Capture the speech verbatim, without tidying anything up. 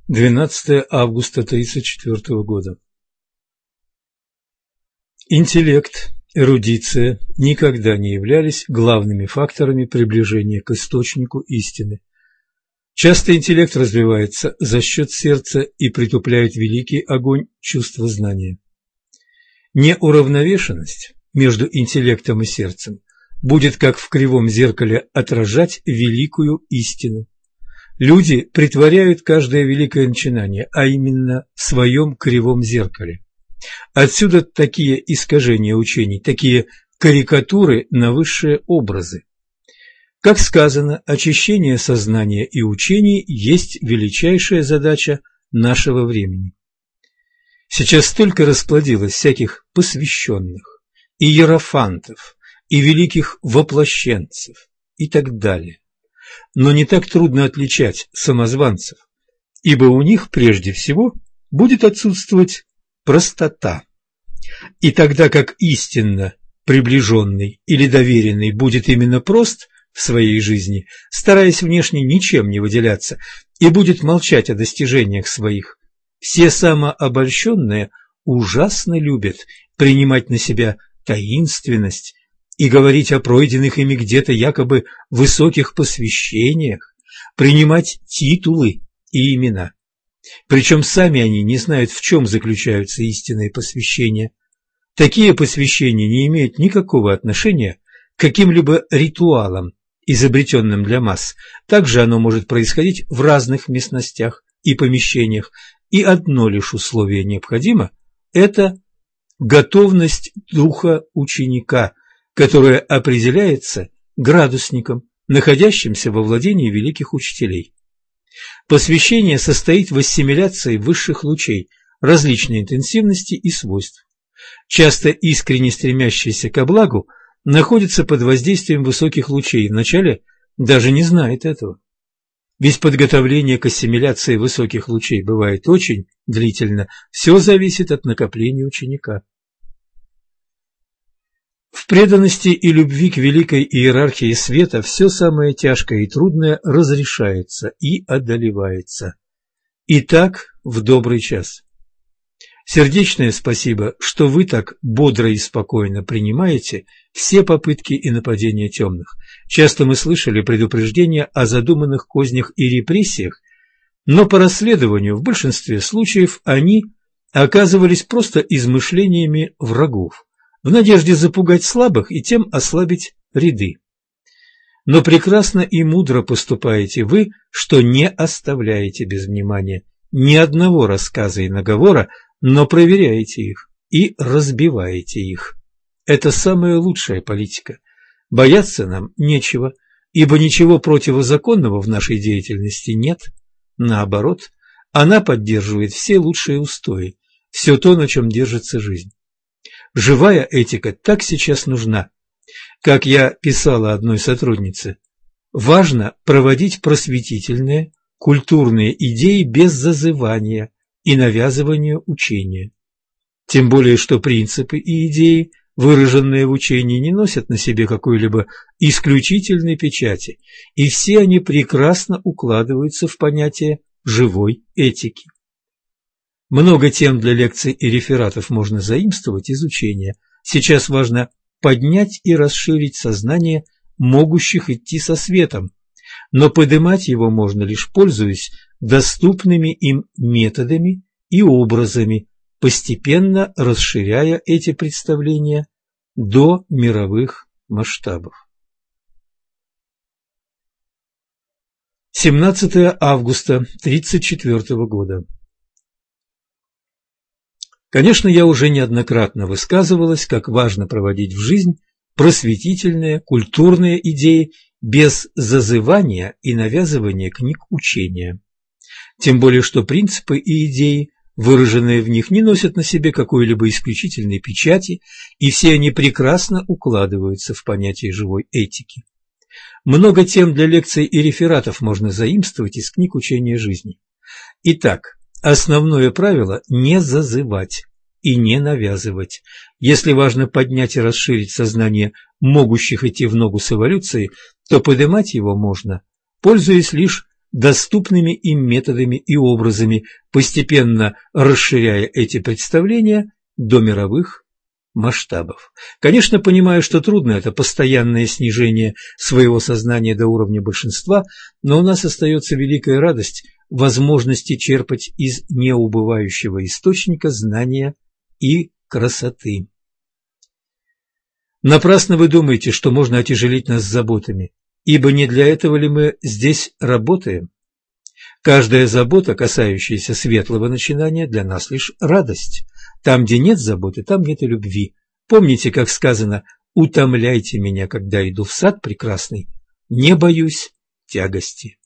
двенадцатое августа тридцать четвёртого года. Интеллект, эрудиция никогда не являлись главными факторами приближения к источнику истины. Часто интеллект развивается за счет сердца и притупляет великий огонь чувства знания. Неуравновешенность между интеллектом и сердцем будет, как в кривом зеркале, отражать великую истину. Люди притворяют каждое великое начинание, а именно в своем кривом зеркале. Отсюда такие искажения учений, такие карикатуры на высшие образы. Как сказано, очищение сознания и учений есть величайшая задача нашего времени. Сейчас столько расплодилось всяких посвященных, и иерофантов, и великих воплощенцев, и так далее. Но не так трудно отличать самозванцев, ибо у них прежде всего будет отсутствовать простота. И тогда как истинно приближенный или доверенный будет именно прост в своей жизни, стараясь внешне ничем не выделяться, и будет молчать о достижениях своих, все самообольщенные ужасно любят принимать на себя таинственность и говорить о пройденных ими где-то якобы высоких посвящениях, принимать титулы и имена. Причем сами они не знают, в чем заключаются истинные посвящения. Такие посвящения не имеют никакого отношения к каким-либо ритуалам, изобретенным для масс. Также оно может происходить в разных местностях и помещениях, и одно лишь условие необходимо – это готовность духа ученика, которое определяется градусником, находящимся во владении великих учителей. Посвящение состоит в ассимиляции высших лучей различной интенсивности и свойств. Часто искренне стремящийся ко благу находится под воздействием высоких лучей, вначале даже не знает этого. Ведь подготовление к ассимиляции высоких лучей бывает очень длительно, все зависит от накопления ученика. В преданности и любви к великой иерархии света все самое тяжкое и трудное разрешается и одолевается. И так в добрый час. Сердечное спасибо, что вы так бодро и спокойно принимаете все попытки и нападения темных. Часто мы слышали предупреждения о задуманных кознях и репрессиях, но по расследованию в большинстве случаев они оказывались просто измышлениями врагов, в надежде запугать слабых и тем ослабить ряды. Но прекрасно и мудро поступаете вы, что не оставляете без внимания ни одного рассказа и наговора, но проверяете их и разбиваете их. Это самая лучшая политика. Бояться нам нечего, ибо ничего противозаконного в нашей деятельности нет. Наоборот, она поддерживает все лучшие устои, все то, на чем держится жизнь. Живая этика так сейчас нужна. Как я писала одной сотруднице, важно проводить просветительные, культурные идеи без зазывания и навязывания учения. Тем более, что принципы и идеи, выраженные в учении, не носят на себе какой-либо исключительной печати, и все они прекрасно укладываются в понятие живой этики. Много тем для лекций и рефератов можно заимствовать из учения. Сейчас важно поднять и расширить сознание могущих идти со светом, но поднимать его можно лишь пользуясь доступными им методами и образами, постепенно расширяя эти представления до мировых масштабов. семнадцатое августа тридцать четвёртого года. Конечно, я уже неоднократно высказывалась, как важно проводить в жизнь просветительные, культурные идеи без зазывания и навязывания книг учения. Тем более, что принципы и идеи, выраженные в них, не носят на себе какой-либо исключительной печати, и все они прекрасно укладываются в понятие живой этики. Много тем для лекций и рефератов можно заимствовать из книг учения жизни. Итак, основное правило – не зазывать и не навязывать. Если важно поднять и расширить сознание могущих идти в ногу с эволюцией, то поднимать его можно, пользуясь лишь доступными им методами и образами, постепенно расширяя эти представления до мировых масштабов. Конечно, понимаю, что трудно это постоянное снижение своего сознания до уровня большинства, но у нас остается великая радость возможности черпать из неубывающего источника знания и красоты. Напрасно вы думаете, что можно отяжелить нас заботами, ибо не для этого ли мы здесь работаем? Каждая забота, касающаяся светлого начинания, для нас лишь радость. Там, где нет заботы, там нет и любви. Помните, как сказано: «Утомляйте меня, когда иду в сад прекрасный, не боюсь тягости».